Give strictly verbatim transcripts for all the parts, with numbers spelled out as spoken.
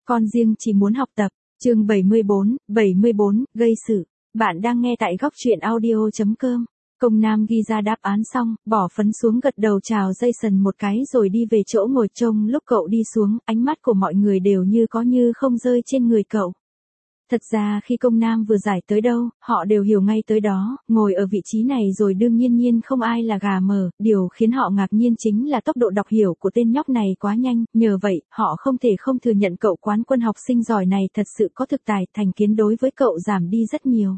con riêng chỉ muốn học tập. Chương bảy mươi bốn, bảy mươi bốn, gây sự. Bạn đang nghe tại góc truyện audio chấm com. Công Nam ghi ra đáp án xong, bỏ phấn xuống gật đầu chào Jason một cái rồi đi về chỗ ngồi trông. Lúc cậu đi xuống, ánh mắt của mọi người đều như có như không rơi trên người cậu. Thật ra khi Công Nam vừa giải tới đâu, họ đều hiểu ngay tới đó, ngồi ở vị trí này rồi đương nhiên nhiên không ai là gà mờ, điều khiến họ ngạc nhiên chính là tốc độ đọc hiểu của tên nhóc này quá nhanh, nhờ vậy, họ không thể không thừa nhận cậu quán quân học sinh giỏi này thật sự có thực tài, thành kiến đối với cậu giảm đi rất nhiều.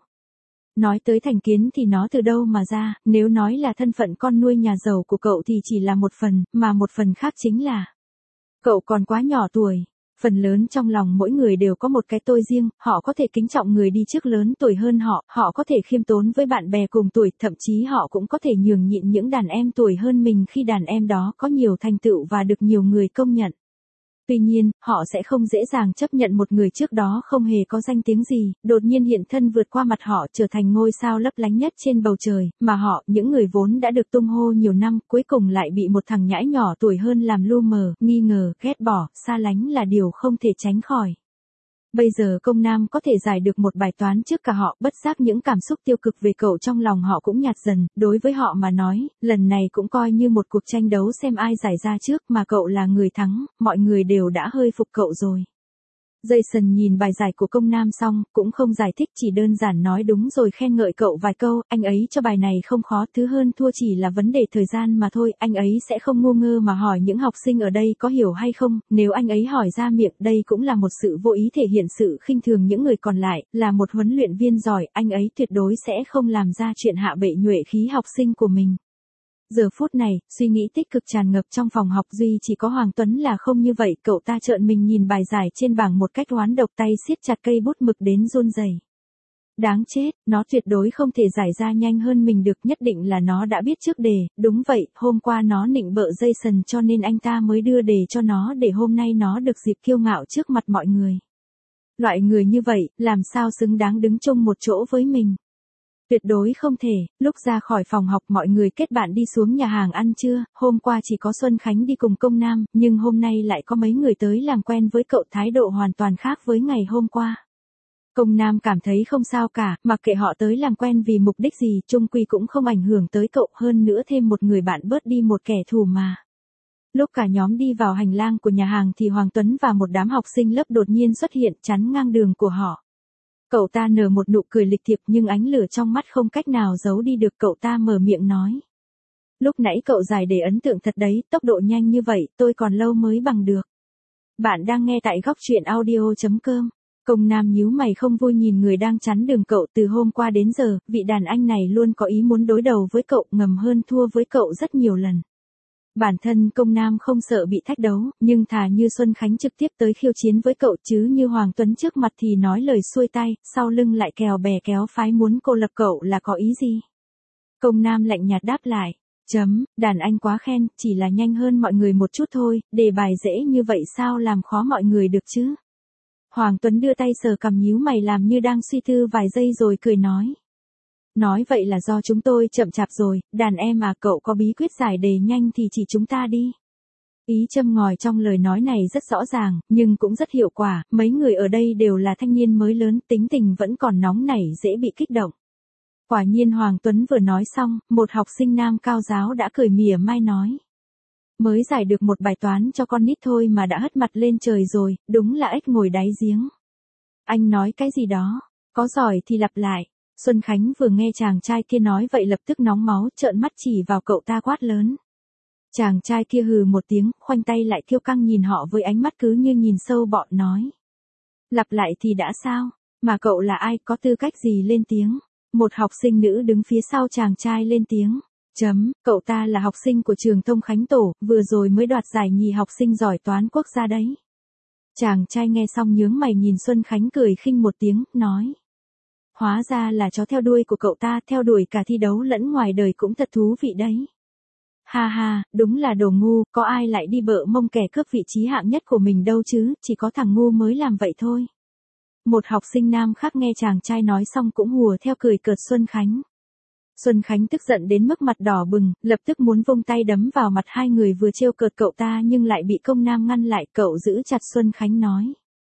Nói tới thành kiến thì nó từ đâu mà ra, nếu nói là thân phận con nuôi nhà giàu của cậu thì chỉ là một phần, mà một phần khác chính là cậu còn quá nhỏ tuổi. Phần lớn trong lòng mỗi người đều có một cái tôi riêng, họ có thể kính trọng người đi trước lớn tuổi hơn họ, họ có thể khiêm tốn với bạn bè cùng tuổi, thậm chí họ cũng có thể nhường nhịn những đàn em tuổi hơn mình khi đàn em đó có nhiều thành tựu và được nhiều người công nhận. Tuy nhiên, họ sẽ không dễ dàng chấp nhận một người trước đó không hề có danh tiếng gì, đột nhiên hiện thân vượt qua mặt họ trở thành ngôi sao lấp lánh nhất trên bầu trời, mà họ, những người vốn đã được tung hô nhiều năm, cuối cùng lại bị một thằng nhãi nhỏ tuổi hơn làm lu mờ, nghi ngờ, ghét bỏ, xa lánh là điều không thể tránh khỏi. Bây giờ Công Nam có thể giải được một bài toán trước cả họ, bất giác những cảm xúc tiêu cực về cậu trong lòng họ cũng nhạt dần, đối với họ mà nói, lần này cũng coi như một cuộc tranh đấu xem ai giải ra trước mà cậu là người thắng, mọi người đều đã hơi phục cậu rồi. Jason nhìn bài giải của Công Nam xong, cũng không giải thích chỉ đơn giản nói đúng rồi khen ngợi cậu vài câu, anh ấy cho bài này không khó, thứ hơn thua chỉ là vấn đề thời gian mà thôi, anh ấy sẽ không ngu ngơ mà hỏi những học sinh ở đây có hiểu hay không, nếu anh ấy hỏi ra miệng đây cũng là một sự vô ý thể hiện sự khinh thường những người còn lại, là một huấn luyện viên giỏi, anh ấy tuyệt đối sẽ không làm ra chuyện hạ bệ nhuệ khí học sinh của mình. Giờ phút này, suy nghĩ tích cực tràn ngập trong phòng học duy chỉ có Hoàng Tuấn là không như vậy, cậu ta trợn mình nhìn bài giải trên bảng một cách oán độc tay siết chặt cây bút mực đến run rẩy. Đáng chết, nó tuyệt đối không thể giải ra nhanh hơn mình được, nhất định là nó đã biết trước đề, đúng vậy, hôm qua nó nịnh bợ Jason cho nên anh ta mới đưa đề cho nó để hôm nay nó được dịp kiêu ngạo trước mặt mọi người. Loại người như vậy, làm sao xứng đáng đứng chung một chỗ với mình? Tuyệt đối không thể. Lúc ra khỏi phòng học mọi người kết bạn đi xuống nhà hàng ăn trưa, hôm qua chỉ có Xuân Khánh đi cùng Công Nam, nhưng hôm nay lại có mấy người tới làm quen với cậu, thái độ hoàn toàn khác với ngày hôm qua. Công Nam cảm thấy không sao cả, mặc kệ họ tới làm quen vì mục đích gì, chung quy cũng không ảnh hưởng tới cậu, hơn nữa thêm một người bạn bớt đi một kẻ thù mà. Lúc cả nhóm đi vào hành lang của nhà hàng thì Hoàng Tuấn và một đám học sinh lớp đột nhiên xuất hiện chắn ngang đường của họ. Cậu ta nở một nụ cười lịch thiệp nhưng ánh lửa trong mắt không cách nào giấu đi được, cậu ta mở miệng nói. Lúc nãy cậu giải đề ấn tượng thật đấy, tốc độ nhanh như vậy, tôi còn lâu mới bằng được. Bạn đang nghe tại góc truyện audio chấm com. Công Nam nhíu mày không vui nhìn người đang chắn đường cậu, từ hôm qua đến giờ, vị đàn anh này luôn có ý muốn đối đầu với cậu, ngầm hơn thua với cậu rất nhiều lần. Bản thân Công Nam không sợ bị thách đấu, nhưng thà như Xuân Khánh trực tiếp tới khiêu chiến với cậu chứ như Hoàng Tuấn trước mặt thì nói lời xuôi tay, sau lưng lại kèo bè kéo phái muốn cô lập cậu là có ý gì? Công Nam lạnh nhạt đáp lại, chấm, đàn anh quá khen, chỉ là nhanh hơn mọi người một chút thôi, đề bài dễ như vậy sao làm khó mọi người được chứ? Hoàng Tuấn đưa tay sờ cằm nhíu mày làm như đang suy tư vài giây rồi cười nói. Nói vậy là do chúng tôi chậm chạp rồi, đàn em à, cậu có bí quyết giải đề nhanh thì chỉ chúng ta đi. Ý châm ngòi trong lời nói này rất rõ ràng, nhưng cũng rất hiệu quả, mấy người ở đây đều là thanh niên mới lớn, tính tình vẫn còn nóng nảy dễ bị kích động. Quả nhiên Hoàng Tuấn vừa nói xong, một học sinh nam cao giáo đã cười mỉa mai nói. Mới giải được một bài toán cho con nít thôi mà đã hất mặt lên trời rồi, đúng là ếch ngồi đáy giếng. Anh nói cái gì đó, có giỏi thì lặp lại. Xuân Khánh vừa nghe chàng trai kia nói vậy lập tức nóng máu, trợn mắt chỉ vào cậu ta quát lớn. Chàng trai kia hừ một tiếng, khoanh tay lại kiêu căng nhìn họ với ánh mắt cứ như nhìn sâu bọ nói. Lặp lại thì đã sao, mà cậu là ai, có tư cách gì lên tiếng? Một học sinh nữ đứng phía sau chàng trai lên tiếng. Chấm, cậu ta là học sinh của trường Thông Khánh Tổ, vừa rồi mới đoạt giải nhì học sinh giỏi toán quốc gia đấy. Chàng trai nghe xong nhướng mày nhìn Xuân Khánh cười khinh một tiếng, nói. Hóa ra là chó theo đuôi của cậu ta, theo đuổi cả thi đấu lẫn ngoài đời cũng thật thú vị đấy. Ha ha, đúng là đồ ngu, có ai lại đi bợ mông kẻ cướp vị trí hạng nhất của mình đâu chứ, chỉ có thằng ngu mới làm vậy thôi. Một học sinh nam khác nghe chàng trai nói xong cũng hùa theo cười cợt Xuân Khánh. Xuân Khánh tức giận đến mức mặt đỏ bừng, lập tức muốn vung tay đấm vào mặt hai người vừa trêu cợt cậu ta nhưng lại bị Công Nam ngăn lại, cậu giữ chặt Xuân Khánh nói.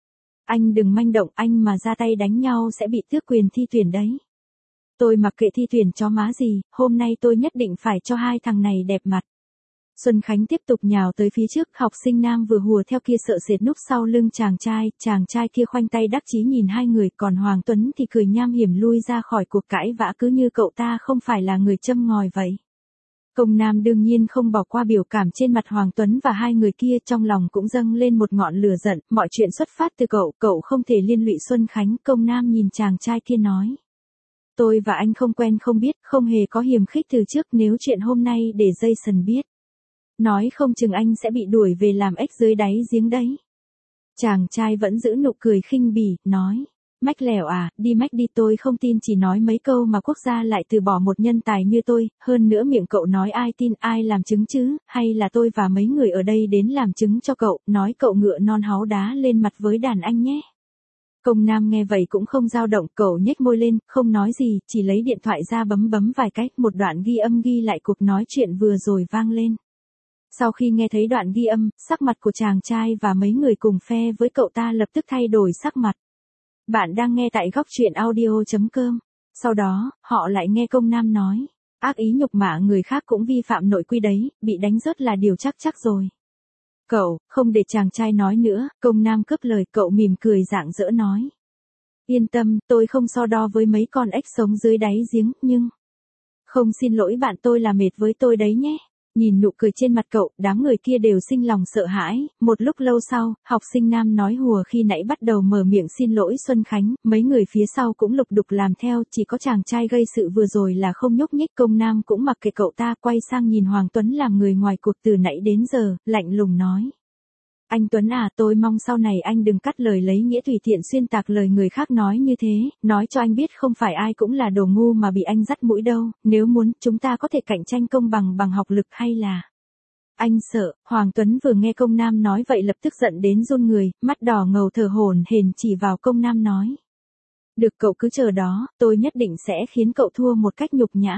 Anh đừng manh động, anh mà ra tay đánh nhau sẽ bị tước quyền thi tuyển đấy. Tôi mặc kệ thi tuyển chó má gì, hôm nay tôi nhất định phải cho hai thằng này đẹp mặt. Xuân Khánh tiếp tục nhào tới phía trước, học sinh nam vừa hùa theo kia sợ sệt núp sau lưng chàng trai, chàng trai kia khoanh tay đắc chí nhìn hai người, còn Hoàng Tuấn thì cười nham hiểm lui ra khỏi cuộc cãi vã cứ như cậu ta không phải là người châm ngòi vậy. Công Nam đương nhiên không bỏ qua biểu cảm trên mặt Hoàng Tuấn và hai người kia, trong lòng cũng dâng lên một ngọn lửa giận, mọi chuyện xuất phát từ cậu, cậu không thể liên lụy Xuân Khánh. Công Nam nhìn chàng trai kia nói. Tôi và anh không quen không biết, không hề có hiềm khích từ trước, nếu chuyện hôm nay để Jason biết. Nói không chừng anh sẽ bị đuổi về làm ếch dưới đáy giếng đấy. Chàng trai vẫn giữ nụ cười khinh bỉ, nói. Mách lẻo à, đi mách đi, tôi không tin chỉ nói mấy câu mà quốc gia lại từ bỏ một nhân tài như tôi, hơn nữa miệng cậu nói ai tin, ai làm chứng chứ, hay là tôi và mấy người ở đây đến làm chứng cho cậu, nói cậu ngựa non háu đá lên mặt với đàn anh nhé. Công Nam nghe vậy cũng không dao động, cậu nhếch môi lên, không nói gì, chỉ lấy điện thoại ra bấm bấm vài cách, một đoạn ghi âm ghi lại cuộc nói chuyện vừa rồi vang lên. Sau khi nghe thấy đoạn ghi âm, sắc mặt của chàng trai và mấy người cùng phe với cậu ta lập tức thay đổi sắc mặt. Bạn đang nghe tại góc truyện audio chấm com. Sau đó, họ lại nghe Công Nam nói. Ác ý nhục mạ người khác cũng vi phạm nội quy đấy, bị đánh rớt là điều chắc chắc rồi. Cậu, không để chàng trai nói nữa, Công Nam cướp lời, cậu mỉm cười rạng rỡ nói. Yên tâm, tôi không so đo với mấy con ếch sống dưới đáy giếng, nhưng... Không, xin lỗi bạn, tôi là mệt với tôi đấy nhé. Nhìn nụ cười trên mặt cậu, đám người kia đều sinh lòng sợ hãi. Một lúc lâu sau, học sinh nam nói hùa khi nãy bắt đầu mở miệng xin lỗi Xuân Khánh, mấy người phía sau cũng lục đục làm theo, chỉ có chàng trai gây sự vừa rồi là không nhúc nhích. Công Nam cũng mặc kệ cậu ta, quay sang nhìn Hoàng Tuấn làm người ngoài cuộc từ nãy đến giờ, lạnh lùng nói. Anh Tuấn à, tôi mong sau này anh đừng cắt lời lấy nghĩa tùy tiện xuyên tạc lời người khác nói như thế, nói cho anh biết không phải ai cũng là đồ ngu mà bị anh dắt mũi đâu, nếu muốn, chúng ta có thể cạnh tranh công bằng bằng học lực hay là... Anh sợ, Hoàng Tuấn vừa nghe Công Nam nói vậy lập tức giận đến run người, mắt đỏ ngầu thở hổn hển chỉ vào Công Nam nói. Được, cậu cứ chờ đó, tôi nhất định sẽ khiến cậu thua một cách nhục nhã.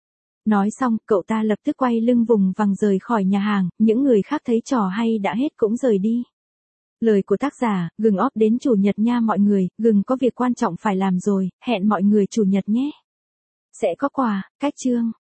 Nói xong, cậu ta lập tức quay lưng vùng vằng rời khỏi nhà hàng, những người khác thấy trò hay đã hết cũng rời đi. Lời của tác giả, gừng óp đến chủ nhật nha mọi người, gừng có việc quan trọng phải làm rồi, hẹn mọi người chủ nhật nhé. Sẽ có quà, cách chương.